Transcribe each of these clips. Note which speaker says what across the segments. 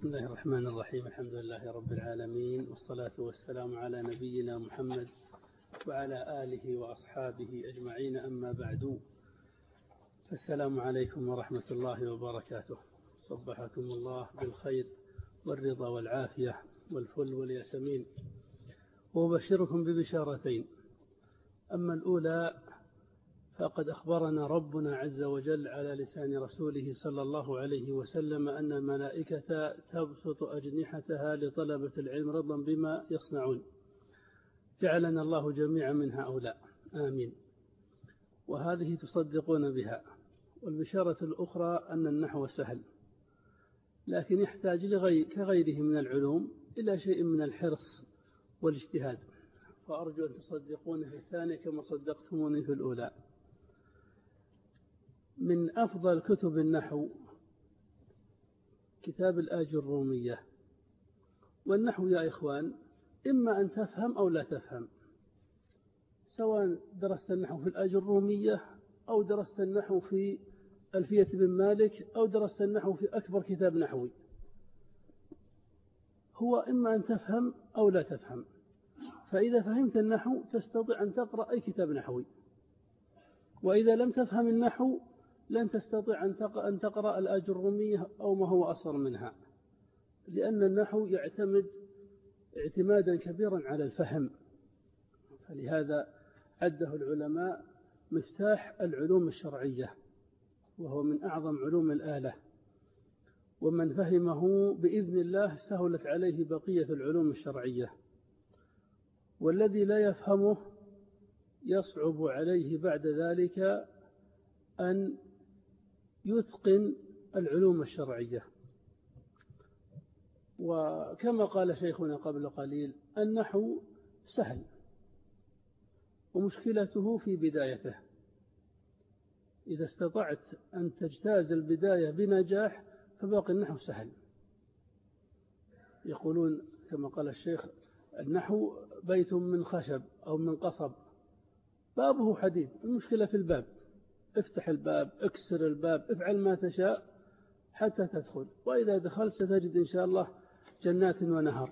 Speaker 1: بسم الله الرحمن الرحيم. الحمد لله رب العالمين، والصلاة والسلام على نبينا محمد وعلى آله وأصحابه أجمعين، أما بعد، فالسلام عليكم ورحمة الله وبركاته. صبحكم الله بالخير والرضا والعافية والفل والياسمين، وأبشركم ببشارتين. أما الأولى فقد أخبرنا ربنا عز وجل على لسان رسوله صلى الله عليه وسلم أن الملائكة تبسط أجنحتها لطلبة العلم رضا بما يصنعون. جعلنا الله جميعا من هؤلاء، آمين. وهذه تصدقون بها. والبشارة الأخرى أن النحو سهل، لكن يحتاج كغيره من العلوم إلى شيء من الحرص والاجتهاد، فأرجو أن تصدقون في الثانية كما صدقتموني في الأولى. من أفضل كتب النحو كتاب الآجرومية. والنحو يا إخوان إما أن تفهم أو لا تفهم، سواء درست النحو في الآجرومية أو درست النحو في ألفية بن مالك أو درست النحو في أكبر كتاب نحوي، هو إما أن تفهم أو لا تفهم. فإذا فهمت النحو تستطيع أن تقرأ أي كتاب نحوي، وإذا لم تفهم النحو لن تستطيع أن تقرأ الآجرومية أو ما هو أصغر منها، لأن النحو يعتمد اعتمادا كبيرا على الفهم. فلهذا عده العلماء مفتاح العلوم الشرعية، وهو من أعظم علوم الآلة، ومن فهمه بإذن الله سهلت عليه بقية العلوم الشرعية، والذي لا يفهمه يصعب عليه بعد ذلك أن يتقن العلوم الشرعية. وكما قال شيخنا قبل قليل، النحو سهل ومشكلته في بدايته. إذا استطعت أن تجتاز البداية بنجاح فباقي النحو سهل. يقولون كما قال الشيخ: النحو بيت من خشب أو من قصب بابه حديد، المشكلة في الباب. افتح الباب، اكسر الباب، افعل ما تشاء حتى تدخل، وإذا دخلت ستجد إن شاء الله جنات ونهر.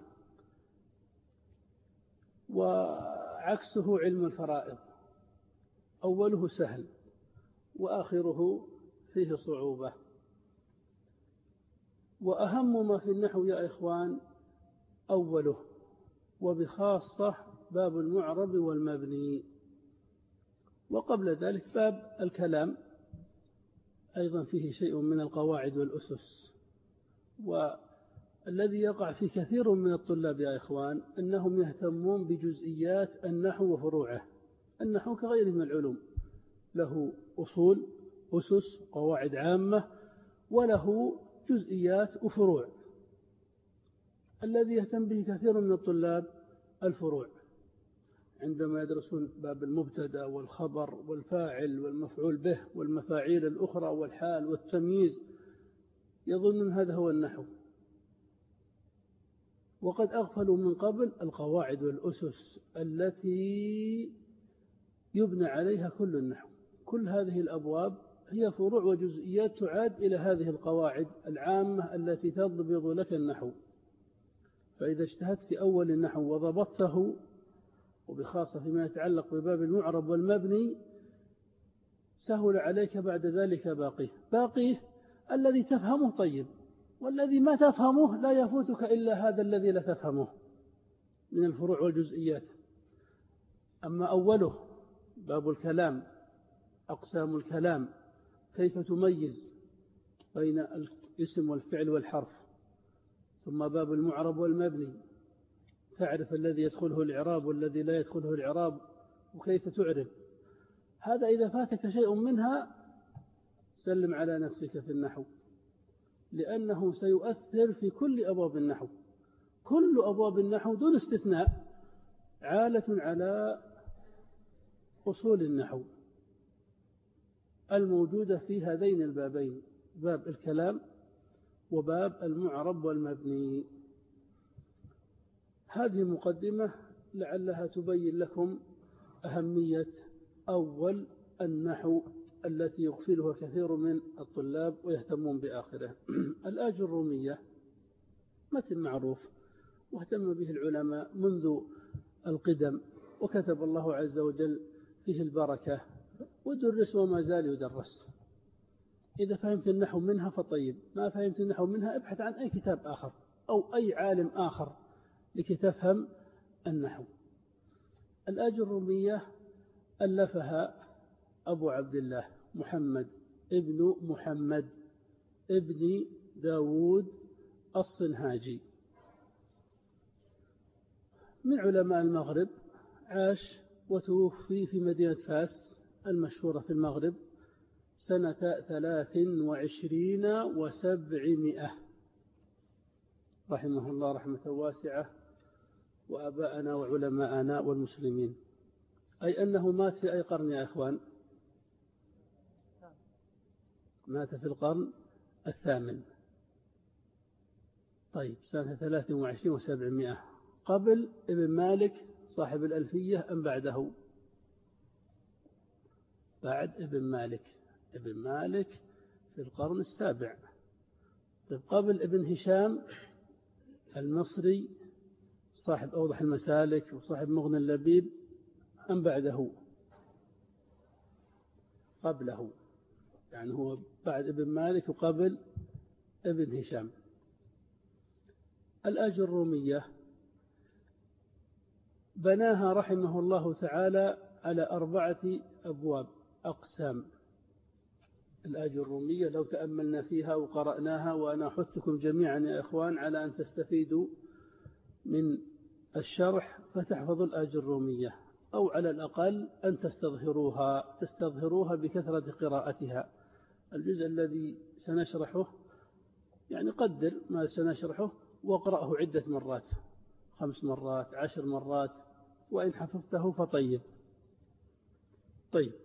Speaker 1: وعكسه علم الفرائض، أوله سهل وآخره فيه صعوبة. وأهم ما في النحو يا إخوان أوله، وبخاصة باب المعرب والمبني، وقبل ذلك باب الكلام أيضا فيه شيء من القواعد والأسس. والذي يقع في كثير من الطلاب يا إخوان أنهم يهتمون بجزئيات النحو وفروعه. النحو كغيره من العلوم له أصول، أسس، قواعد عامة، وله جزئيات وفروع. الذي يهتم به كثير من الطلاب الفروع، عندما يدرسون باب المبتدأ والخبر والفاعل والمفعول به والمفاعيل الأخرى والحال والتمييز، يظنون هذا هو النحو، وقد أغفلوا من قبل القواعد والأسس التي يبنى عليها كل النحو. كل هذه الأبواب هي فروع وجزئيات تعاد إلى هذه القواعد العامة التي تضبط لك النحو. فإذا اجتهدت في أول النحو وضبطته، وبخاصة فيما يتعلق بباب المعرب والمبني، سهل عليك بعد ذلك باقيه الذي تفهمه طيب، والذي ما تفهمه لا يفوتك إلا هذا الذي لا تفهمه من الفروع والجزئيات. أما أوله باب الكلام، أقسام الكلام، كيف تميز بين الاسم والفعل والحرف. ثم باب المعرب والمبني، تعرف الذي يدخله الإعراب والذي لا يدخله الإعراب وكيف تعرب. هذا إذا فاتك شيء منها سلم على نفسك في النحو، لأنه سيؤثر في كل أبواب النحو. كل أبواب النحو دون استثناء عالة على أصول النحو الموجودة في هذين البابين، باب الكلام وباب المعرب والمبني. هذه مقدمة لعلها تبين لكم أهمية أول النحو التي يغفلها كثير من الطلاب ويهتمون بآخره. الآجرومية متن معروف واهتم به العلماء منذ القدم، وكتب الله عز وجل فيه البركة، ودرس وما زال يدرس. إذا فهمت النحو منها فطيب، ما فهمت النحو منها ابحث عن أي كتاب آخر أو أي عالم آخر لكي تفهم النحو. الآج الرومية ألفها أبو عبد الله محمد ابن محمد ابن داود الصنهاجي من علماء المغرب، عاش وتوفي في مدينة فاس المشهورة في المغرب سنة 23 و700 رحمه الله رحمة واسعة، وأباءنا وعلماءنا والمسلمين. أي أنه مات في أي قرن يا إخوان؟ مات في القرن 8. طيب سنة 23 و700 قبل ابن مالك صاحب الألفية أم بعده؟ بعد ابن مالك. ابن مالك في القرن 7. طيب قبل ابن هشام المصري صاحب أوضح المسالك وصاحب مغني اللبيب أم بعده؟ قبله، يعني هو بعد ابن مالك وقبل ابن هشام. الآج الرومية بناها رحمه الله تعالى على 4 أبواب أقسام. الآج الرومية لو تأملنا فيها وقرأناها، وأنا أحثكم جميعا يا إخوان على أن تستفيدوا من الشرح فتحفظوا الآج الرومية، أو على الأقل أن تستظهروها بكثرة قراءتها. الجزء الذي سنشرحه يعني قدر ما سنشرحه واقرأه عدة مرات، 5 مرات 10 مرات، وإن حفظته فطيب. طيب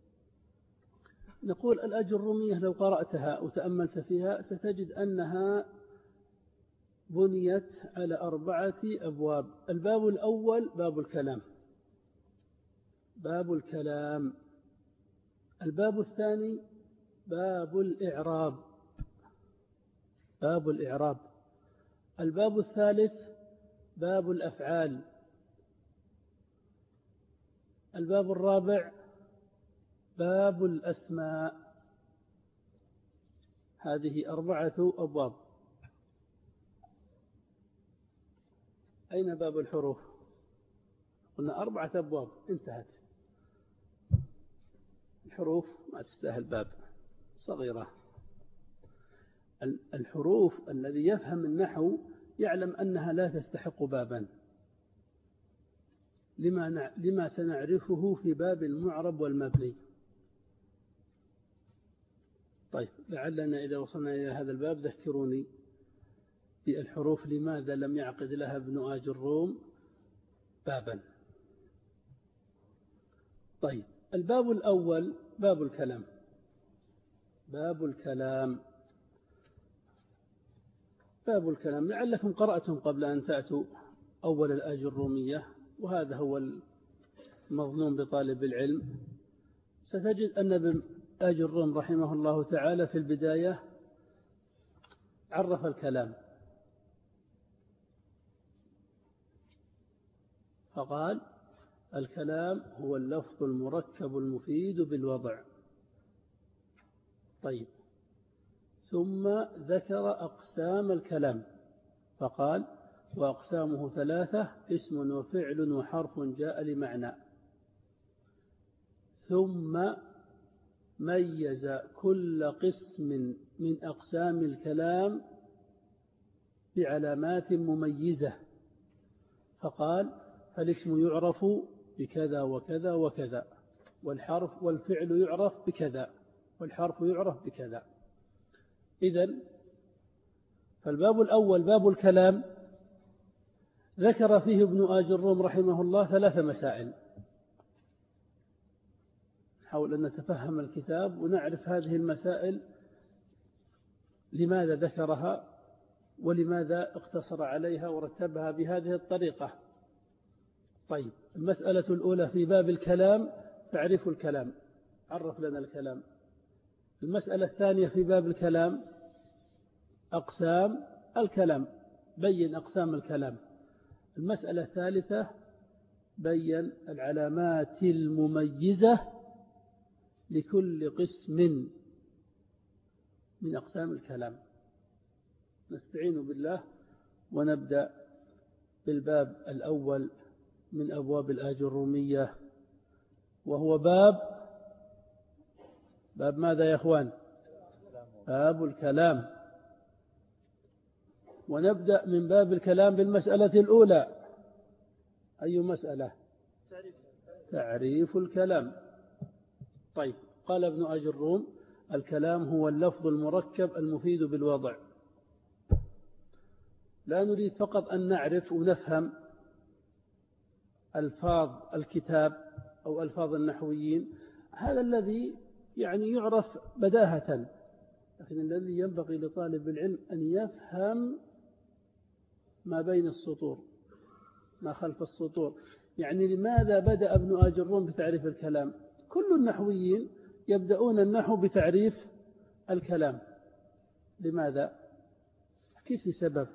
Speaker 1: نقول الآج الرومية لو قرأتها وتأملت فيها ستجد أنها بنيت على 4 أبواب. الباب الأول باب الكلام، باب الكلام. الباب الثاني باب الإعراب، باب الإعراب. الباب الثالث باب الأفعال. الباب الرابع باب الأسماء. هذه 4 أبواب. أين باب الحروف؟ قلنا 4 أبواب، انتهت. الحروف ما تستاهل باب، صغيرة. الحروف الذي يفهم النحو يعلم أنها لا تستحق بابا، لما سنعرفه في باب المعرب والمبني. طيب لعلنا إذا وصلنا إلى هذا الباب ذكروني بالحروف لماذا لم يعقد لها ابن آج الروم بابا. طيب الباب الأول باب الكلام. باب الكلام، باب الكلام. لعلكم قرأتم قبل أن تأتوا أول الآج الرومية، وهذا هو المظنون بطالب العلم. ستجد أن ابن آج الروم رحمه الله تعالى في البداية عرف الكلام فقال: الكلام هو اللفظ المركب المفيد بالوضع. طيب ثم ذكر أقسام الكلام فقال: وأقسامه 3: اسم وفعل وحرف جاء لمعنى. ثم ميز كل قسم من أقسام الكلام بعلامات مميزة، فقال: فالاسم يعرف بكذا وكذا وكذا، والحرف والفعل يعرف بكذا، والحرف يعرف بكذا. إذن فالباب الأول باب الكلام ذكر فيه ابن آج الروم رحمه الله 3 مسائل. نحاول أن نتفهم الكتاب ونعرف هذه المسائل لماذا ذكرها ولماذا اقتصر عليها ورتبها بهذه الطريقة. طيب المسألة الأولى في باب الكلام تعريف الكلام، عرف لنا الكلام. المسألة الثانية في باب الكلام أقسام الكلام، بين أقسام الكلام. المسألة الثالثة بين العلامات المميزة لكل قسم من أقسام الكلام. نستعين بالله ونبدأ بالباب الأول من أبواب الآجرومية، وهو باب ماذا يا أخوان؟ باب الكلام. ونبدأ من باب الكلام بالمسألة الأولى. أي مسألة؟ تعريف الكلام. طيب، قال ابن أجروم: الكلام هو اللفظ المركب المفيد بالوضع. لا نريد فقط أن نعرف ونفهم ألفاظ الكتاب أو ألفاظ النحويين، هذا الذي يعني يعرف بداهة، لكن الذي ينبغي لطالب العلم أن يفهم ما بين السطور، ما خلف السطور. يعني لماذا بدأ ابن آجروم بتعريف الكلام؟ كل النحويين يبدأون النحو بتعريف الكلام. لماذا؟ كيف سبب؟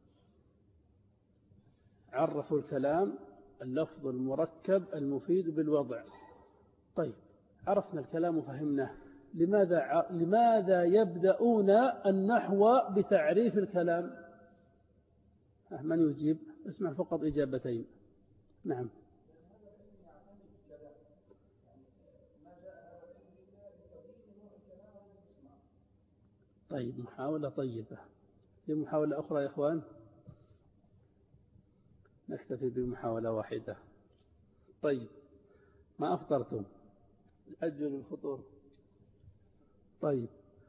Speaker 1: عرفوا الكلام اللفظ المركب المفيد بالوضع. طيب، عرفنا الكلام وفهمناه، لماذا يبدأون النحو بتعريف الكلام؟ من يجيب؟ اسمع فقط إجابتين. نعم. طيب، محاولة طيبة. في محاولة أخرى يا إخوان؟ نكتفي بمحاولة واحدة. طيب، ما أفطرتم؟ أجل الفطور. طيب،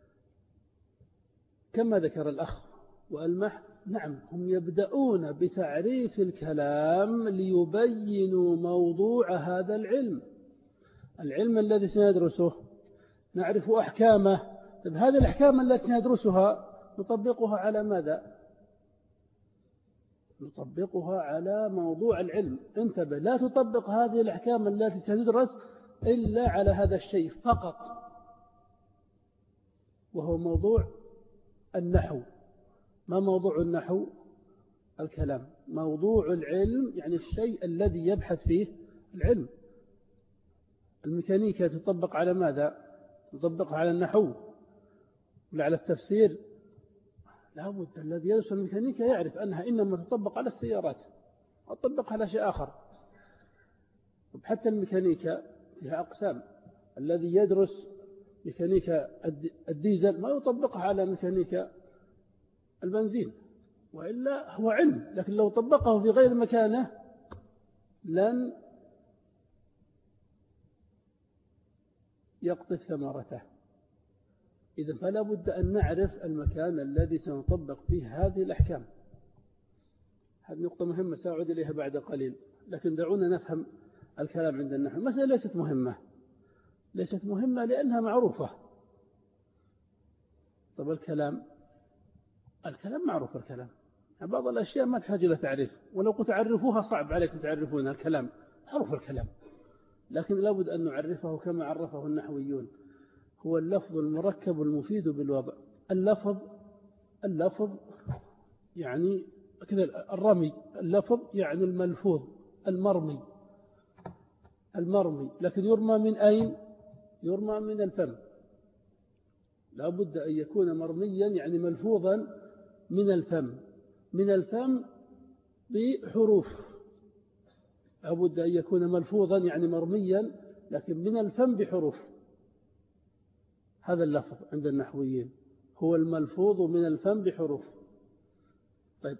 Speaker 1: كما ذكر الأخ وألمح، نعم، هم يبدأون بتعريف الكلام ليبينوا موضوع هذا العلم الذي سندرسه، نعرف أحكامه. طيب، هذه الأحكام التي ندرسها نطبقها على ماذا؟ نطبقها على موضوع العلم. انتبه، لا تطبق هذه الأحكام التي ستدرس إلا على هذا الشيء فقط، وهو موضوع النحو. ما موضوع النحو؟ الكلام. موضوع العلم يعني الشيء الذي يبحث فيه العلم. الميكانيكا تطبق على ماذا؟ تطبقها على النحو ولا على التفسير؟ لابد الذي يدرس الميكانيكا يعرف أنها إنما تطبق على السيارات، وتطبق على شيء آخر. حتى الميكانيكا فيها أقسام. الذي يدرس ميكانيكا الديزل ما يطبقها على ميكانيكا البنزين، وإلا هو علم، لكن لو طبقه في غير مكانه لن يقطف ثمرته. إذن فلا بد أن نعرف المكان الذي سنطبق فيه هذه الأحكام. هذه نقطة مهمة سأعود إليها بعد قليل، لكن دعونا نفهم الكلام عند النحو. المسألة ليست مهمة لأنها معروفة. طب الكلام معروف. الكلام بعض الأشياء ما تحتاج إلى تعريف، ولو كنت تعرفوها صعب عليكم تعرفون الكلام. معروف الكلام، لكن لابد أن نعرفه كما عرفه النحويون. هو اللفظ المركب المفيد بالوضع. اللفظ يعني كذا الرمي. اللفظ يعني الملفوظ، المرمي، لكن يرمى من أين؟ يرمى من الفم. لا بد أن يكون مرميا يعني ملفوظا من الفم بحروف. لا بد أن يكون ملفوظا يعني مرميا لكن من الفم بحروف. هذا اللفظ عند النحويين هو الملفوظ من الفم بحروف. طيب،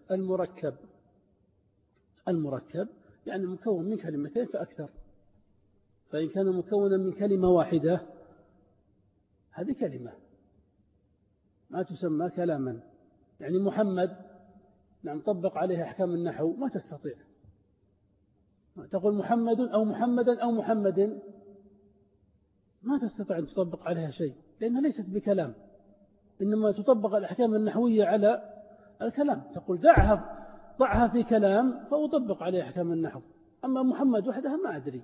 Speaker 1: المركب يعني مكون من كلمتين فأكثر. فإن كان مكونا من كلمة واحدة هذه كلمة ما تسمى كلاما. يعني محمد، نعم، طبق عليه أحكام النحو ما تستطيع. تقول محمد أو محمدا أو محمد، ما تستطيع أن تطبق عليها شيء لأنها ليست بكلام، إنما تطبق الأحكام النحوية على الكلام. تقول ضعها في كلام فأطبق عليه أحكام النحو، أما محمد وحدها ما أدري.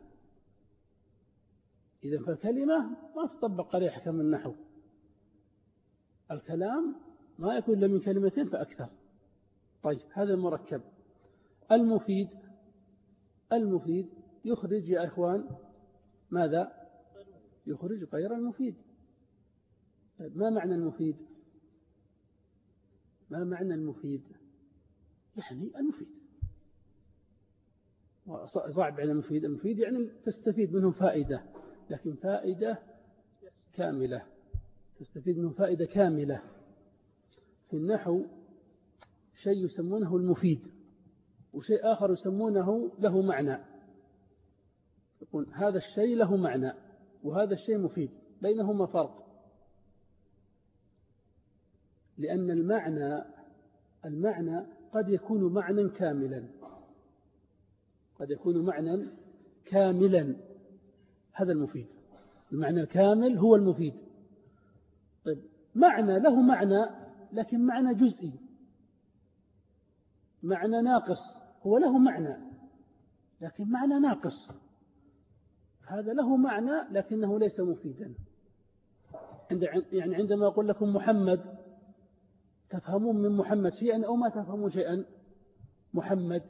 Speaker 1: إذن فالكلمة ما تطبق عليه أحكام النحو. الكلام ما يكون إلا من كلمتين فأكثر. طيب هذا المركب. المفيد يخرج يا إخوان ماذا؟ يخرج غير المفيد. طيب ما معنى المفيد؟ ما معنى المفيد؟ يعني المفيد. صعب على المفيد. المفيد يعني تستفيد منه فائدة، لكن فائدة كاملة، تستفيد منه فائدة كاملة. في النحو شيء يسمونه المفيد، وشيء آخر يسمونه له معنى. يقول هذا الشيء له معنى وهذا الشيء مفيد، بينهما فرق. لأن المعنى قد يكون معنى كاملا، قد يكون معنى كاملا، هذا المفيد. المعنى الكامل هو المفيد. طيب معنى له معنى لكن معنى جزئي، معنى ناقص، هو له معنى لكن معنى ناقص، هذا له معنى لكنه ليس مفيدا. يعني عندما أقول لكم محمد، تفهمون من محمد شيئا أو ما تفهمون شيئا؟ محمد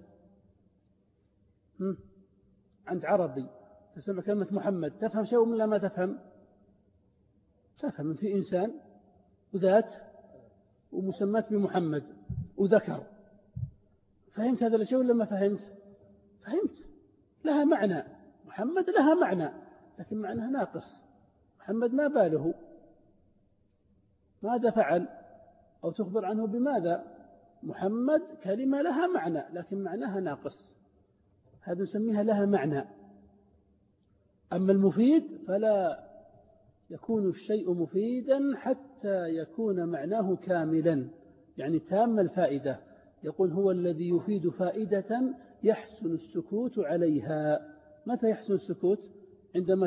Speaker 1: عند عربي تسمع كلمة محمد، تفهم شيء ولا ما تفهم؟ تفهم في إنسان وذات ومسمات بمحمد وذكر. فهمت هذا الشيء ولا ما فهمت؟ فهمت. لها معنى، محمد لها معنى لكن معناها ناقص. محمد ما باله، ماذا فعل، أو تخبر عنه بماذا؟ محمد كلمة لها معنى لكن معناها ناقص، هذا نسميها لها معنى. أما المفيد فلا يكون الشيء مفيدا حتى يكون معناه كاملا، يعني تام الفائدة. يقول هو الذي يفيد فائدة يحسن السكوت عليها. متى يحسن السكوت؟ عندما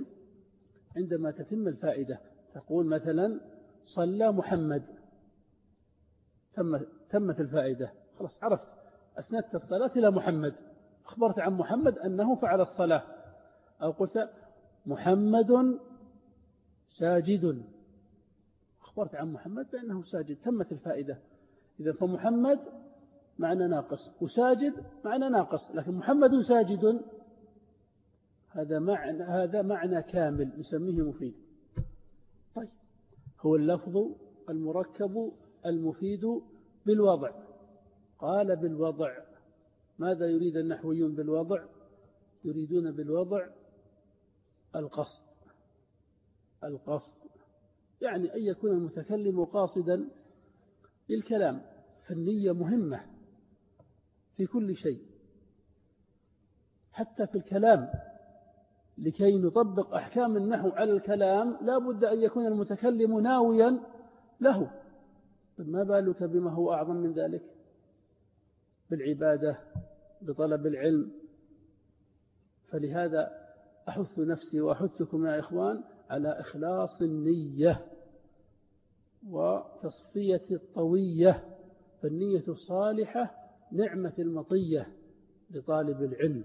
Speaker 1: تتم الفائدة. تقول مثلا صلى محمد، تمت الفائدة، خلاص عرفت، أسندت الصلاة إلى محمد، أخبرت عن محمد أنه فعل الصلاة. أو قلت محمد ساجد، أخبرت عن محمد بأنه ساجد، تمت الفائدة. إذا فمحمد معنى ناقص وساجد معنى ناقص، لكن محمد ساجد هذا معنى كامل نسميه مفيد. طيب هو اللفظ المركب المفيد بالوضع. قال بالوضع. ماذا يريد النحويون بالوضع؟ يريدون بالوضع القصد. يعني أن يكون المتكلم قاصدا للكلام، فالنية مهمة في كل شيء، حتى في الكلام. لكي نطبق أحكام النحو على الكلام لا بد أن يكون المتكلم ناويا له. ما بالك بما هو أعظم من ذلك؟ بالعبادة، بطلب العلم. فلهذا أحث نفسي وأحثكم يا إخوان على إخلاص النية وتصفية الطوية، فالنية الصالحة نعمة المطية لطالب العلم،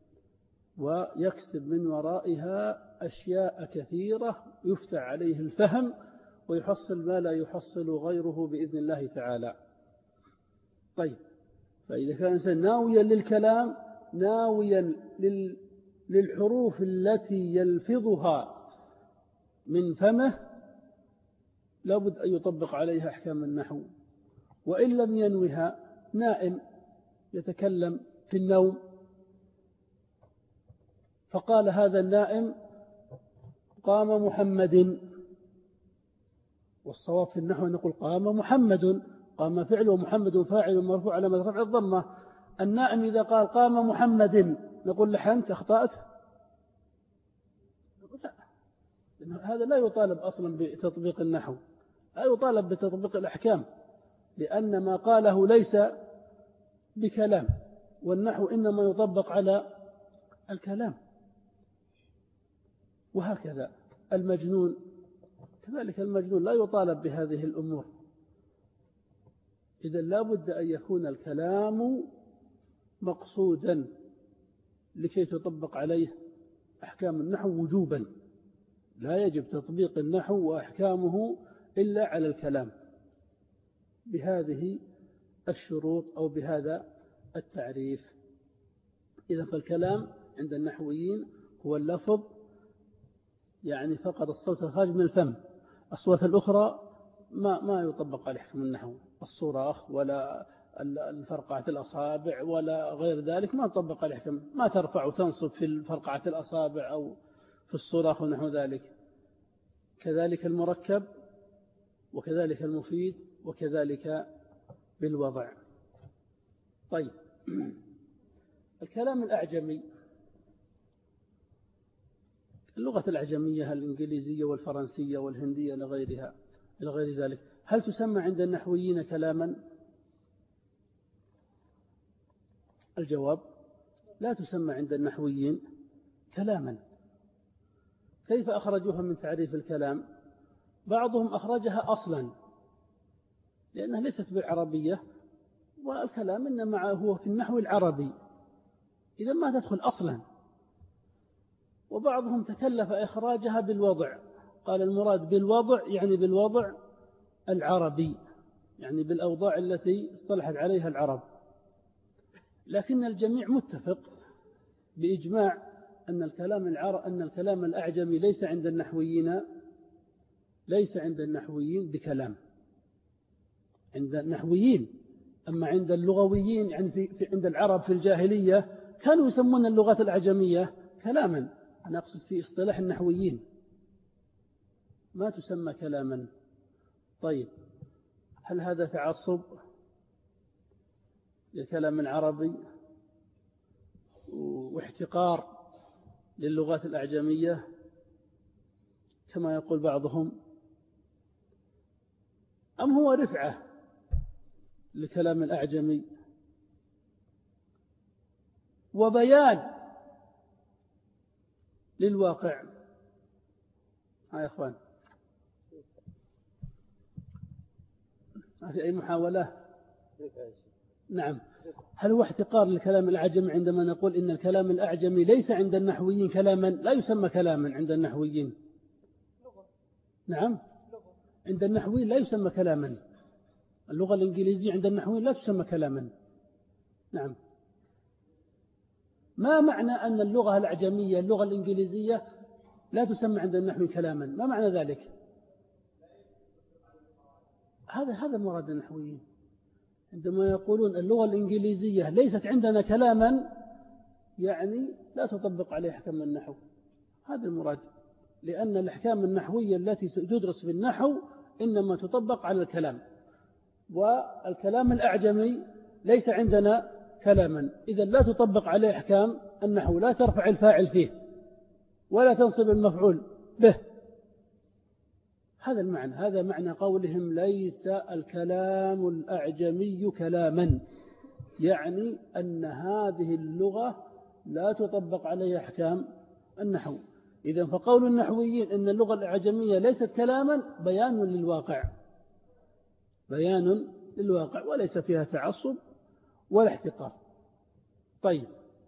Speaker 1: ويكسب من ورائها أشياء كثيرة يفتح عليه الفهم ويحصل ما لا يحصل غيره بإذن الله تعالى. طيب فإذا كان الإنسان ناويا للكلام، ناويا للحروف التي يلفظها من فمه، لابد أن يطبق عليها أحكام النحو. وإن لم ينوها، نائم يتكلم في النوم، فقال هذا النائم قام محمد، والصواب في النحو نقول قام محمد، قام فعل ومحمد فاعل مرفوع على رفع الضمة. النائم إذا قال قام محمد نقول لحنت أخطأت؟ لا، هذا لا يطالب أصلا بتطبيق النحو، لا يطالب بتطبيق الأحكام، لأن ما قاله ليس بكلام، والنحو إنما يطبق على الكلام. وهكذا المجنون كذلك، المجنون لا يطالب بهذه الأمور. إذا لا بد أن يكون الكلام مقصودا لكي تطبق عليه أحكام النحو وجوبا. لا يجب تطبيق النحو وأحكامه إلا على الكلام بهذه الشروط أو بهذا التعريف. إذا فالكلام عند النحويين هو اللفظ، يعني فقط الصوت الخارج من الفم. الأصوات الأخرى ما يطبق على حكم النحو، الصراخ ولا الفرقعة الأصابع ولا غير ذلك ما يطبق على حكم، ما ترفع وتنصب في فرقعة الأصابع أو في الصراخ ونحو ذلك. كذلك المركب وكذلك المفيد وكذلك بالوضع. طيب، الكلام الأعجمي، اللغة الأعجمية الإنجليزية والفرنسية والهندية إلى غير ذلك، هل تسمى عند النحويين كلاما؟ الجواب: لا تسمى عند النحويين كلاما. كيف أخرجوها من تعريف الكلام؟ بعضهم أخرجها أصلا لأنها ليست بالعربية، والكلام إنما هو في النحو العربي، إذا ما تدخل أصلا. وبعضهم تكلف إخراجها بالوضع، قال المراد بالوضع يعني بالوضع العربي، يعني بالأوضاع التي اصطلحت عليها العرب. لكن الجميع متفق بإجماع أن الكلام الأعجمي ليس عند النحويين بكلام، عند النحويين. أما عند اللغويين، يعني عند العرب في الجاهلية كانوا يسمون اللغات الأعجمية كلاما. أنا أقصد في اصطلاح النحويين ما تسمى كلاما. طيب، هل هذا تعصب للكلام العربي واحتقار للغات الأعجمية كما يقول بعضهم، أم هو رفعة للكلام الأعجمي وبيان للواقع؟ يا إخوان، ما في أي محاولة؟ نعم. هل هو احتقار للكلام الأعجمي عندما نقول إن الكلام الأعجمي ليس عند النحويين كلاما؟ لا يسمى كلاما عند النحويين. نعم، عند النحويين لا يسمى كلاما. اللغة الإنجليزية عند النحويين لا تسمى كلاما. نعم. ما معنى أن اللغة الأعجمية اللغة الإنجليزية لا تسمى عند النحويين كلاما؟ ما معنى ذلك؟ هذا مراد النحويين عندما يقولون اللغة الإنجليزية ليست عندنا كلاما، يعني لا تطبق عليه أحكام النحو. هذا المراد، لأن الأحكام النحوية التي تدرس بالنحو إنما تطبق على الكلام، والكلام الأعجمي ليس عندنا كلاما، إذا لا تطبق عليه أحكام النحو، لا ترفع الفاعل فيه ولا تنصب المفعول به. هذا المعنى، هذا معنى قولهم ليس الكلام الأعجمي كلاما، يعني أن هذه اللغة لا تطبق عليها أحكام النحو. إذن فقول النحويين أن اللغة الأعجمية ليست كلاما بيان للواقع وليس فيها تعصب ولا احتقار. طيب،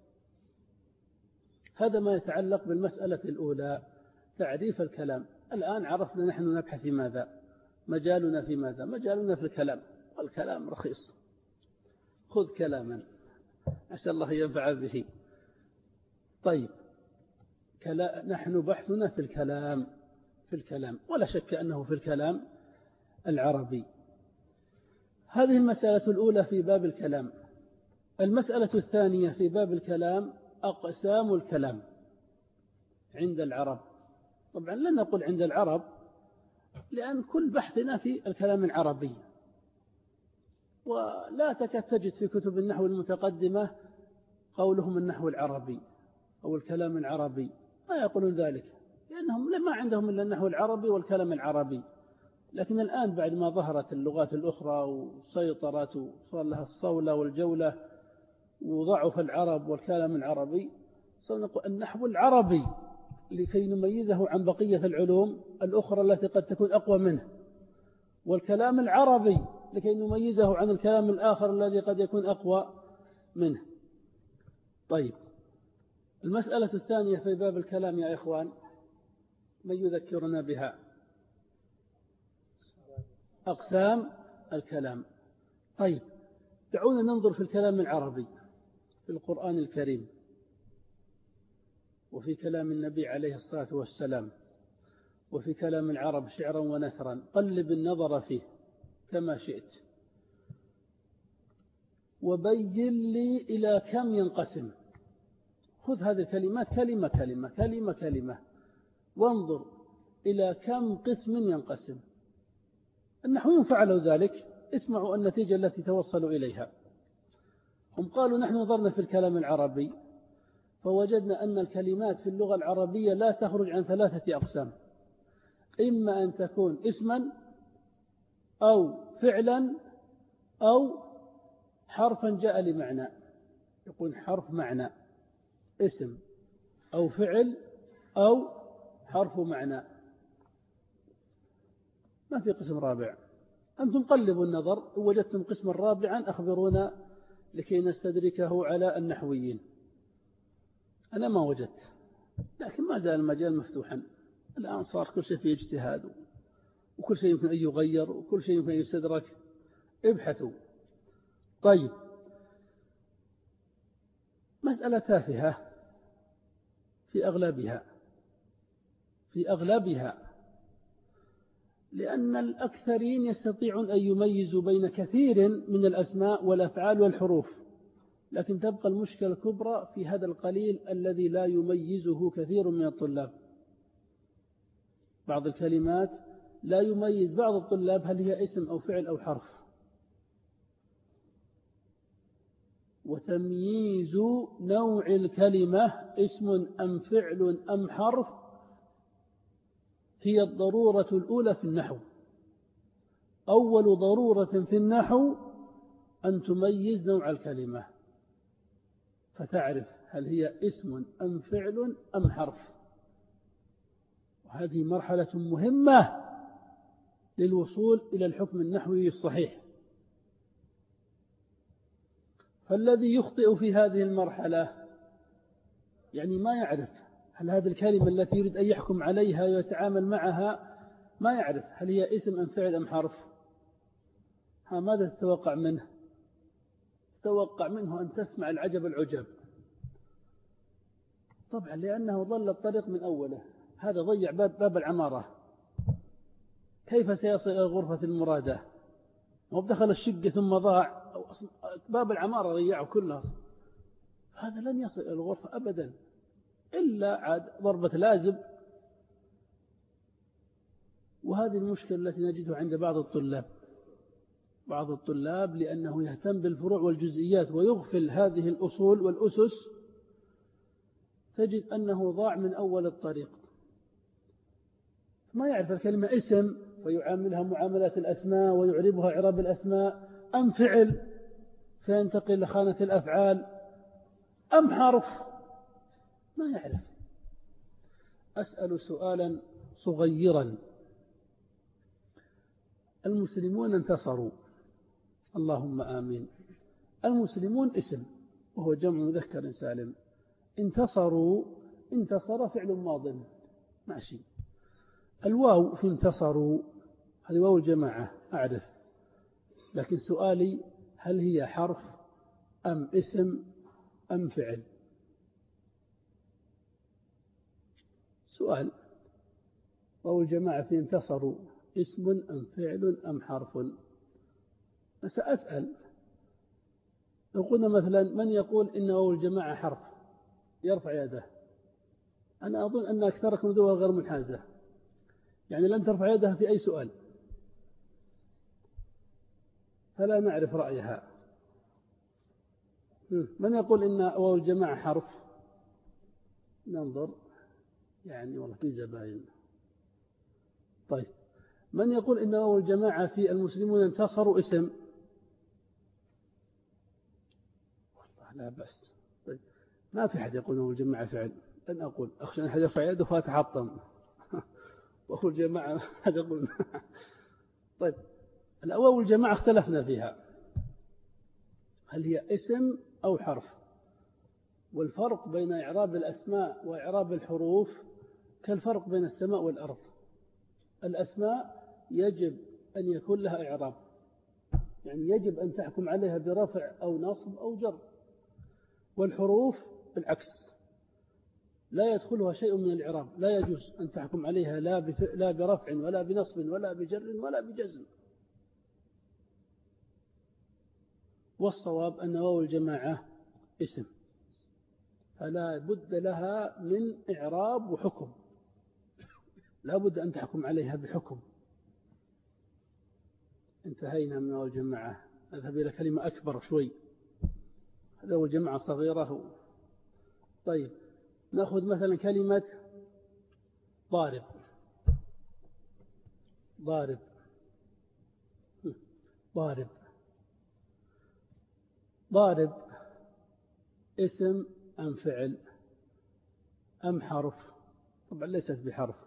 Speaker 1: هذا ما يتعلق بالمسألة الأولى، تعريف الكلام. الآن عرفنا نحن نبحث في ماذا، مجالنا في ماذا؟ مجالنا في الكلام، والكلام رخيص، خذ كلاما عسى الله ينفع به. طيب، نحن بحثنا في الكلام ولا شك أنه في الكلام العربي. هذه المسألة الأولى في باب الكلام. المسألة الثانية في باب الكلام أقسام الكلام عند العرب. طبعا لن نقول عند العرب لأن كل بحثنا في الكلام العربي، ولا تكاد تجد في كتب النحو المتقدمة قولهم النحو العربي أو الكلام العربي، ما يقولون ذلك لأنهم ما عندهم إلا النحو العربي والكلام العربي. لكن الآن بعد ما ظهرت اللغات الأخرى وسيطرت وصار لها الصولة والجولة وضعف العرب والكلام العربي، سنقول النحو العربي لكي نميزه عن بقية العلوم الأخرى التي قد تكون أقوى منه، والكلام العربي لكي نميزه عن الكلام الآخر الذي قد يكون أقوى منه. طيب، المسألة الثانية في باب الكلام يا إخوان، من يذكرنا بها؟ أقسام الكلام. طيب، دعونا ننظر في الكلام العربي في القرآن الكريم وفي كلام النبي عليه الصلاة والسلام وفي كلام العرب شعرا ونثرا، قلب النظر فيه كما شئت وبين لي إلى كم ينقسم. خذ هذه الكلمات كلمة كلمة كلمة كلمة وانظر إلى كم قسم ينقسم. النحويون فعلوا ذلك، اسمعوا النتيجة التي توصلوا إليها. هم قالوا نحن نظرنا في الكلام العربي فوجدنا أن الكلمات في اللغة العربية لا تخرج عن 3 أقسام: إما أن تكون اسما أو فعلا أو حرفا جاء لمعنى. يكون حرف معنى، اسم أو فعل أو حرف معنى، ما في قسم رابع. أنتم قلبوا النظر، وجدتم قسما رابعا أخبرونا لكي نستدركه على النحويين. أنا ما وجدت، لكن ما زال المجال مفتوحا. الآن صار كل شيء في اجتهاد، وكل شيء يمكن أن يغير، وكل شيء يمكن أن يستدرك. ابحثوا. طيب، مسألة تافهة في أغلبها لأن الأكثرين يستطيعون أن يميزوا بين كثير من الأسماء والأفعال والحروف، لكن تبقى المشكلة الكبرى في هذا القليل الذي لا يميزه كثير من الطلاب. بعض الكلمات لا يميز بعض الطلاب هل هي اسم أو فعل أو حرف. وتمييز نوع الكلمة اسم أم فعل أم حرف هي الضرورة الأولى في النحو. أول ضرورة في النحو أن تميز نوع الكلمة، فتعرف هل هي اسم أم فعل أم حرف. وهذه مرحلة مهمة للوصول إلى الحكم النحوي الصحيح. فالذي يخطئ في هذه المرحلة يعني ما يعرف هل هذه الكلمة التي يريد أن يحكم عليها ويتعامل معها، ما يعرف هل هي اسم أم فعل أم حرف. ماذا تتوقع منه؟ تتوقع منه أن تسمع العجب العجب، طبعا لأنه ضل الطريق من أوله. هذا ضيع باب العمارة، كيف سيصل إلى الغرفة المرادة؟ ودخل الشقة ثم ضاع، باب العمارة ضيعه كله. هذا لن يصل إلى الغرفة أبدا إلا عاد ضربة لازم. وهذه المشكلة التي نجدها عند بعض الطلاب لأنه يهتم بالفروع والجزئيات ويغفل هذه الأصول والأسس، تجد أنه ضاع من أول الطريق. ما يعرف الكلمة اسم ويعاملها معاملات الأسماء ويعربها إعراب الأسماء، أم فعل فينتقل لخانة الأفعال، أم حرف، ما يعرف. أسأل سؤالا صغيرا: المسلمون انتصروا، اللهم آمين. المسلمون اسم وهو جمع مذكر سالم. انتصروا، انتصر فعل ماض ماشي. الواو في انتصروا هذه واو الجماعة أعرف، لكن سؤالي هل هي حرف أم اسم أم فعل؟ سؤال. واو الجماعة في انتصروا اسم أم فعل أم حرف؟ سأسأل. لو قلنا مثلا من يقول إن واو الجماعة حرف يرفع يده. أنا أظن أن أكثركم دول غير منحازة، يعني لن ترفع يدها في أي سؤال، فلا نعرف رأيها. من يقول إن واو الجماعة حرف؟ ننظر، يعني والله في زباين. طيب، من يقول إن واو الجماعة في المسلمون انتصروا اسم؟ والله لا بأس. طيب، ما في حد يقول واو الجماعة فعل. لن أقول، أخشى أن أحد يرفع يده فأتحطم واو الجماعة هذا يقول. طيب، الواو الجماعة اختلفنا فيها، هل هي اسم أو حرف؟ والفرق بين إعراب الأسماء وإعراب الحروف كالفرق بين السماء والأرض. الأسماء يجب أن يكون لها إعراب، يعني يجب أن تحكم عليها برفع أو نصب أو جر. والحروف بالعكس لا يدخلها شيء من الإعراب، لا يجوز أن تحكم عليها لا برفع ولا بنصب ولا بجر ولا بجزم. والصواب أن واو الجماعة اسم، فلا بد لها من إعراب وحكم، لا بد أن تحكم عليها بحكم. انتهينا من واو الجماعة. أذهب إلى كلمة أكبر شوي، هذا هو جماعة صغيرة. طيب نأخذ مثلا كلمة ضارب. ضارب ضارب ضارب اسم أم فعل أم حرف؟ طبعا ليست بحرف.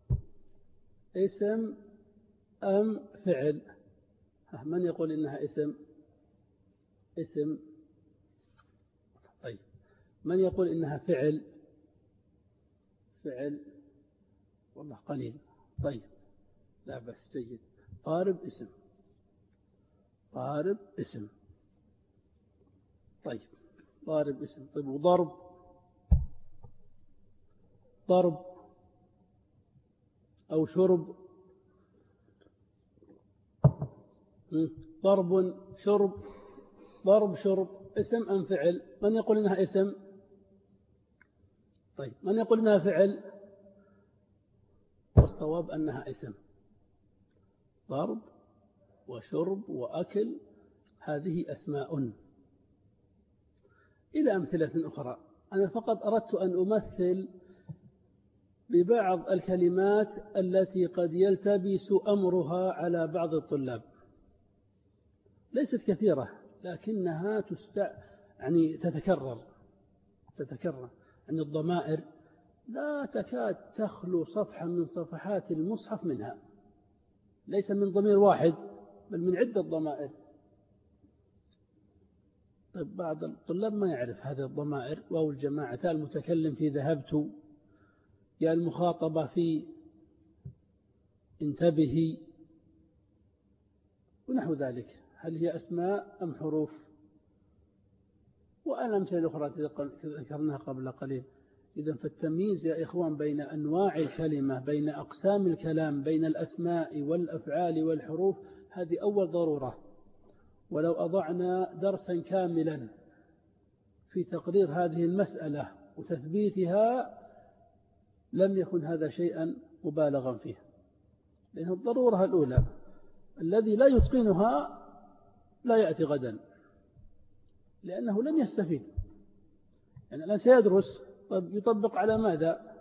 Speaker 1: اسم أم فعل؟ من يقول إنها اسم؟ اسم. طيب من يقول إنها فعل؟ فعل والله قليل. طيب لا بس جيد. ضارب اسم. ضارب اسم. طيب ضارب اسم. طيب وضرب؟ ضرب أو شرب؟ ضرب شرب. ضرب شرب اسم أم فعل؟ من يقول إنها اسم؟ طيب من يقول إنها فعل؟ والصواب أنها اسم. ضرب وشرب وأكل هذه أسماء. إلى أمثلة أخرى. أنا فقط أردت أن أمثل ببعض الكلمات التي قد يلتبس أمرها على بعض الطلاب. ليست كثيرة لكنها يعني تتكرر. يعني الضمائر لا تكاد تخلو صفحة من صفحات المصحف منها، ليس من ضمير واحد بل من عدة ضمائر. طيب بعض الطلاب ما يعرف هذه الضمائر، واو الجماعة، تاء المتكلم في ذهبت، يا المخاطبة في انتبهي ونحو ذلك. هل هي أسماء أم حروف؟ والأمثلة الأخرى ذكرناها قبل قليل. إذن فالتمييز يا إخوان بين أنواع الكلمة، بين أقسام الكلام، بين الأسماء والأفعال والحروف، هذه أول ضرورة. ولو أضعنا درسا كاملا في تقرير هذه المسألة وتثبيتها لم يكن هذا شيئا مبالغا فيه، لأن الضرورة الأولى الذي لا يتقنها لا يأتي غدا، لأنه لن يستفيد. يعني الآن سيدرس، طب يطبق على ماذا؟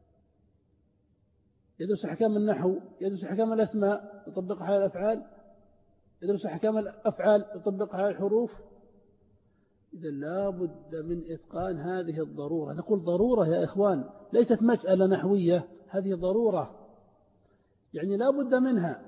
Speaker 1: يدرس أحكام النحو، يدرس أحكام الأسماء يطبقها على الأفعال، يدرس أحكام الأفعال يطبقها على الحروف. إذا لا بد من إتقان هذه الضرورة. نقول ضرورة يا إخوان، ليست مسألة نحوية، هذه ضرورة يعني لا بد منها.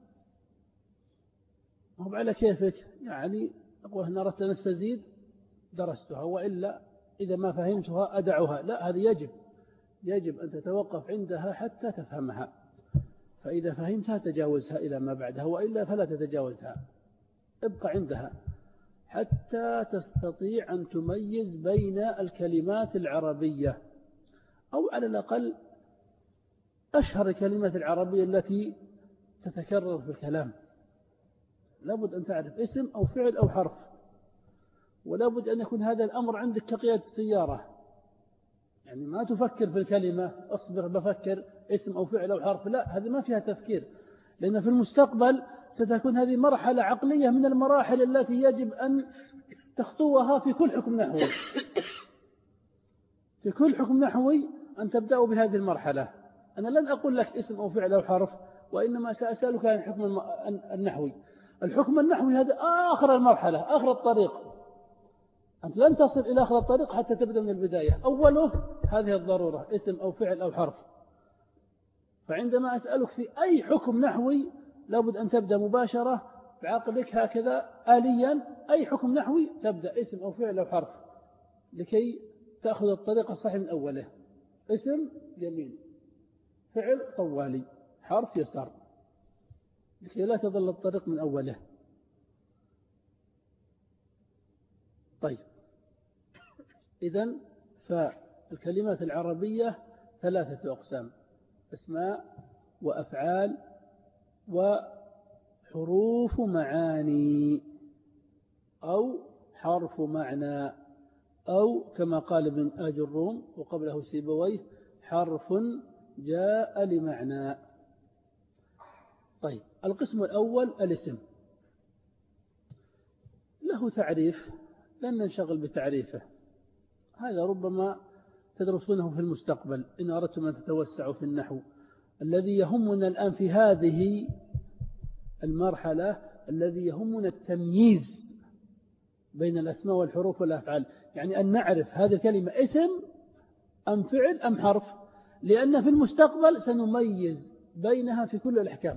Speaker 1: هو على كيفك، يعني أقول إن أردت أن أستزيد درستها، وإلا إذا ما فهمتها أدعها. لا، هذه يجب أن تتوقف عندها حتى تفهمها، فإذا فهمتها تجاوزها إلى ما بعدها، وإلا فلا تتجاوزها، ابقى عندها حتى تستطيع أن تميز بين الكلمات العربية، أو على الأقل أشهر الكلمات العربية التي تتكرر في الكلام. لابد أن تعرف اسم أو فعل أو حرف، ولابد أن يكون هذا الأمر عندك كقيادة السيارة. يعني ما تفكر في الكلمة أصبر بفكر اسم أو فعل أو حرف، لا، هذه ما فيها تفكير، لأن في المستقبل ستكون هذه مرحلة عقلية من المراحل التي يجب أن تخطوها في كل حكم نحوي. في كل حكم نحوي أن تبدأ بهذه المرحلة. أنا لن أقول لك اسم أو فعل أو حرف، وإنما سأسألك عن الحكم النحوي. الحكم النحوي هذا آخر المرحلة، آخر الطريق. أنت لن تصل إلى آخر الطريق حتى تبدأ من البداية. أوله هذه الضرورة، اسم أو فعل أو حرف. فعندما أسألك في أي حكم نحوي لابد أن تبدأ مباشرة بعقلك هكذا آليا، أي حكم نحوي تبدأ اسم أو فعل أو حرف، لكي تأخذ الطريق الصحيح من أوله. اسم يمين، فعل طوالي، حرف يسار، لكي لا تضل الطريق من أوله. طيب، إذن فالكلمات العربية 3 أقسام: أسماء وأفعال وحروف معاني أو حرف معنى، أو كما قال ابن آج الروم وقبله سيبويه: حرف جاء لمعنى. طيب، القسم الأول الاسم، له تعريف لن ننشغل بتعريفه، هذا ربما تدرسونه في المستقبل إن أردتم أن تتوسعوا في النحو. الذي يهمنا الآن في هذه المرحلة، الذي يهمنا التمييز بين الأسماء والحروف والأفعال، يعني أن نعرف هذه الكلمة اسم أم فعل أم حرف، لأن في المستقبل سنميز بينها في كل الأحكام،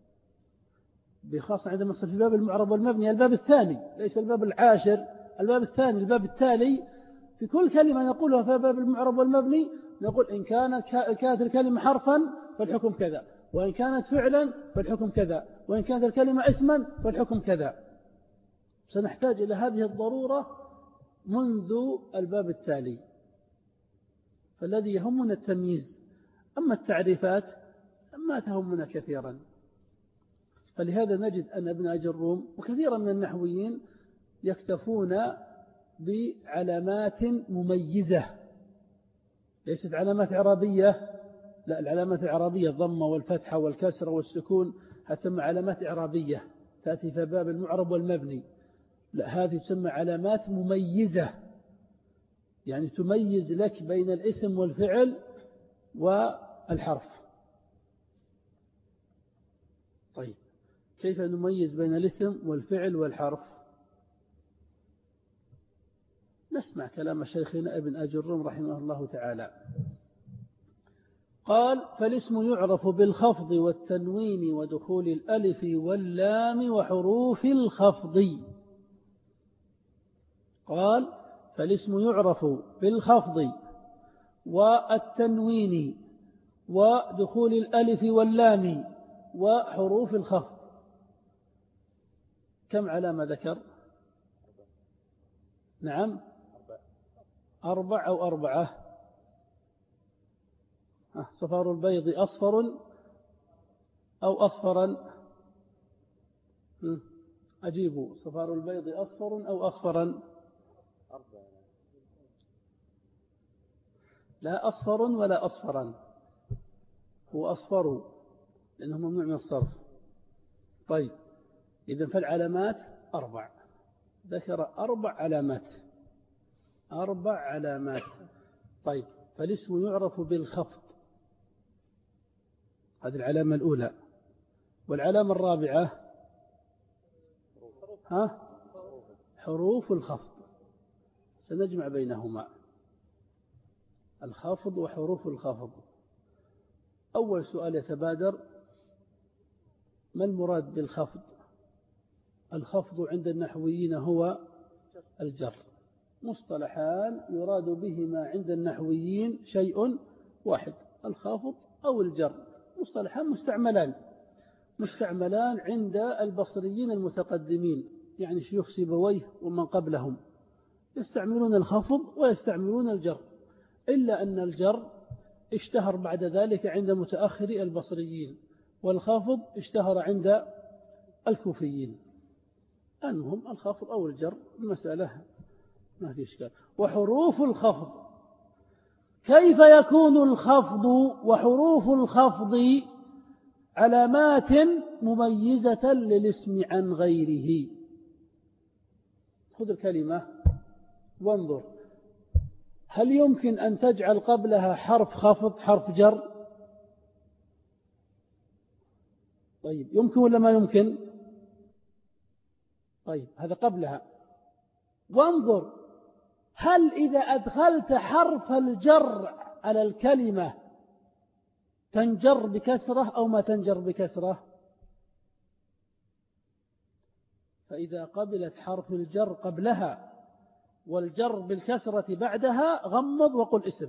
Speaker 1: بخاصة عندما نصل في باب المعرب والمبني، الباب الثاني ليس الباب العاشر، الباب الثاني الباب التالي. في كل كلمة نقولها في باب المعرب والمبني نقول إن كانت الكلمة حرفا فالحكم كذا، وإن كانت فعلا فالحكم كذا، وإن كانت الكلمة اسما فالحكم كذا. سنحتاج إلى هذه الضرورة منذ الباب التالي. فالذي يهمنا التمييز، أما التعريفات ما تهمنا كثيرا. فلهذا نجد أن ابن آج الروم وكثيرا من النحويين يكتفون بعلامات مميزة، ليست علامات إعرابية، لا، العلامات الإعرابية الضمة والفتحة والكسرة والسكون هتسمى علامات إعرابية تأتي في باب المعرب والمبني. لا، هذه تسمى علامات مميزة، يعني تميز لك بين الاسم والفعل والحرف. طيب، كيف نميز بين الاسم والفعل والحرف؟ نسمع كلام شيخنا ابن آج الروم رحمه الله تعالى. قال: فالاسم يعرف بالخفض والتنوين ودخول الألف واللام وحروف الخفض. قال: فالاسم يعرف بالخفض والتنوين ودخول الألف واللام وحروف الخفض. كم علامة ذكر؟ نعم، 4 أو 4. صفار البيض أصفر أو أصفرا؟ أجيبوا، صفار البيض أصفر أو أصفرا؟ لا أصفر ولا أصفرا، هو أصفر لأنه ممنوع من الصرف. طيب، إذن فالعلامات 4، ذكر 4 علامات، 4 علامات. طيب، فالاسم يعرف بالخفض، هذه العلامة الأولى. والعلامة الرابعة حروف الخفض، سنجمع بينهما الخفض وحروف الخفض. أول سؤال يتبادر: ما المراد بالخفض؟ الخفض عند النحويين هو الجر، مصطلحان يراد بهما عند النحويين شيء واحد: الخفض أو الجر، مصطلحان مستعملان عند البصريين المتقدمين، يعني شيوخ سيبويه ومن قبلهم، يستعملون الخفض ويستعملون الجر، إلا أن الجر اشتهر بعد ذلك عند متأخري البصريين، والخفض اشتهر عند الكوفيين. المهم الخفض أو الجر، المسألة ما في إشكال. وحروف الخفض، كيف يكون الخفض وحروف الخفض علامات مميزة للاسم عن غيره؟ خذ الكلمة وانظر، هل يمكن أن تجعل قبلها حرف خفض حرف جر؟ طيب، يمكن ولا ما يمكن؟ طيب، هذا قبلها. وانظر، هل إذا أدخلت حرف الجر على الكلمة تنجر بكسرة أو ما تنجر بكسرة؟ فإذا قبلت حرف الجر قبلها والجر بالكسرة بعدها غمض وقل اسم.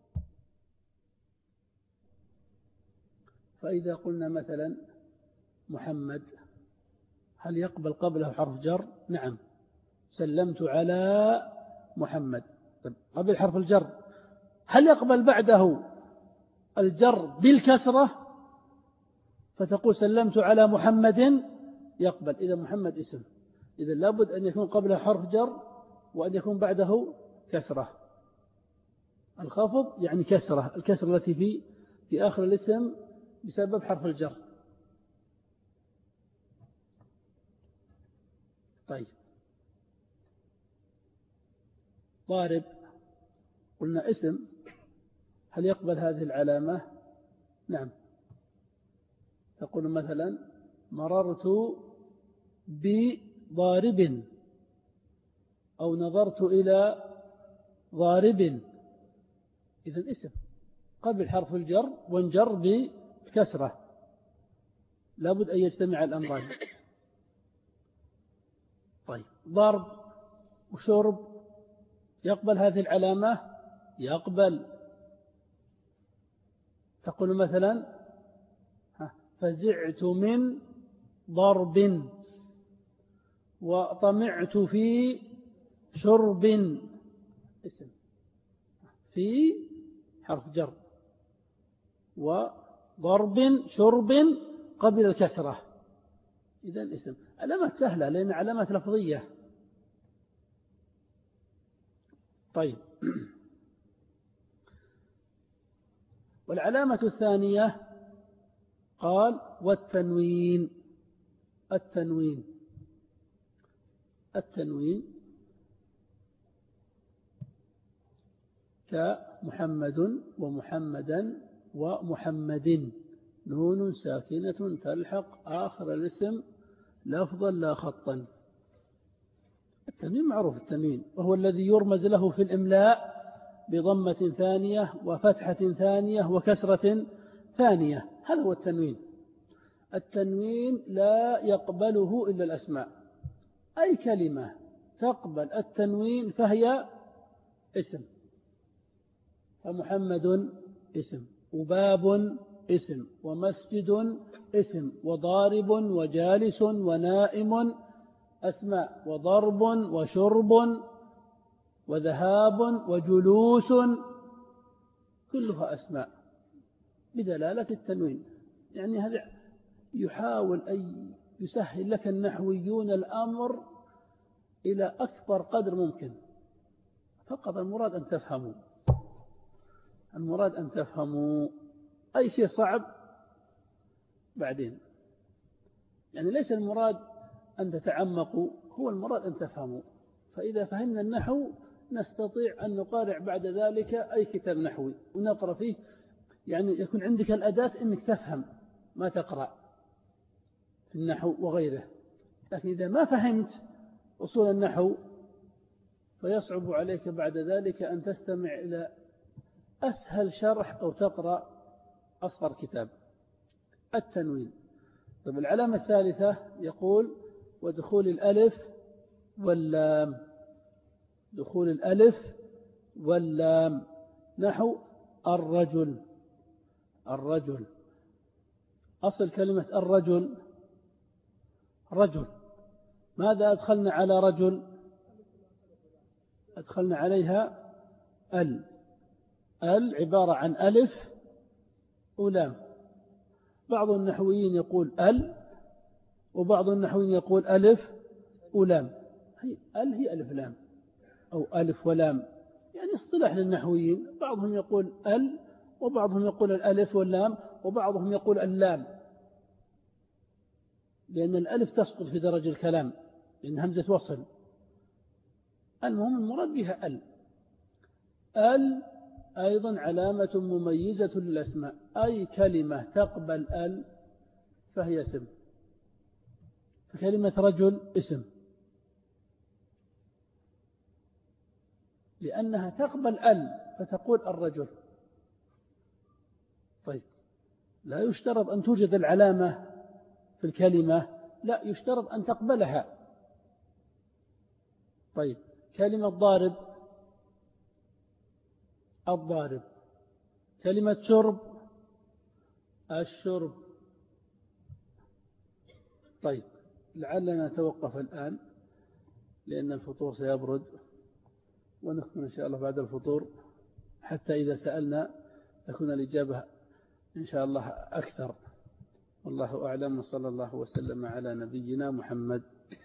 Speaker 1: فإذا قلنا مثلا محمد، هل يقبل قبله حرف جر؟ نعم، سلمت على محمد. قبل حرف الجر هل يقبل بعده الجر بالكسرة فتقول سلمت على محمد؟ يقبل. إذا محمد اسم، إذا لابد أن يكون قبله حرف جر وأن يكون بعده كسرة. الخفض يعني كسرة، الكسرة التي في آخر الاسم بسبب حرف الجر. طيب ضارب قلنا اسم، هل يقبل هذه العلامة؟ نعم. تقول مثلا مررت بضارب أو نظرت إلى ضارب، إذن اسم قبل حرف الجر وانجر بكسرة، لابد أن يجتمع الأمران. طيب ضرب وشرب يقبل هذه العلامة؟ يقبل. تقول مثلا فزعت من ضرب وطمعت في شرب، اسم في حرف جر وضرب شرب قبل الكسرة، إذن اسم. علامات سهلة لأن علامات لفظية. طيب والعلامة الثانية قال والتنوين. التنوين كمحمد ومحمدا ومحمد، نون ساكنة تلحق آخر الاسم لفظا لا خطا. التنوين معروف، التنوين وهو الذي يرمز له في الإملاء بضمة ثانية وفتحة ثانية وكسرة ثانية، هذا هو التنوين. التنوين لا يقبله إلا الأسماء، أي كلمة تقبل التنوين فهي اسم. فمحمد اسم، وباب اسم، ومسجد اسم، وضارب وجالس ونائم أسماء، وضرب وشرب وذهاب وجلوس كلها أسماء بدلالة التنوين. يعني هذا يحاول أن يسهل لك النحويون الأمر إلى أكبر قدر ممكن، فقط المراد أن تفهموا أي شيء صعب بعدين. يعني ليس المراد أن تتعمقوا، هو المراد أن تفهموا. فإذا فهمنا النحو نستطيع أن نقارع بعد ذلك أي كتاب نحوي ونقرأ فيه، يعني يكون عندك الأداة أنك تفهم ما تقرأ في النحو وغيره. لكن إذا ما فهمت أصول النحو فيصعب عليك بعد ذلك أن تستمع إلى أسهل شرح أو تقرأ أصغر كتاب. التنوين. طيب العلامة الثالثة يقول ودخول الألف واللام. دخول الألف واللام نحو الرجل. أصل كلمة الرجل رجل، ماذا أدخلنا على رجل؟ أدخلنا عليها عبارة عن ألف ولام. بعض النحويين يقول وبعض النحويين يقول ألف ولام. هي ألف لام أو ألف ولام، يعني اصطلاح للنحويين. بعضهم يقول وبعضهم يقول الألف واللام، وبعضهم يقول اللام، لأن الألف تسقط في درج الكلام لأن همزة وصل. المهم المراد بها أيضا علامة مميزة للأسماء، أي كلمة تقبل فهي اسم. فكلمة رجل اسم لأنها تقبل فتقول الرجل. طيب لا يشترط أن توجد العلامة في الكلمة، لا يشترط أن تقبلها. طيب كلمة ضارب الضارب، كلمة شرب الشرب. طيب لعلنا نتوقف الآن لأن الفطور سيبرد، ونكمل إن شاء الله بعد الفطور حتى إذا سألنا تكون الإجابة إن شاء الله أكثر. والله أعلم، وصلى الله وسلم على نبينا محمد.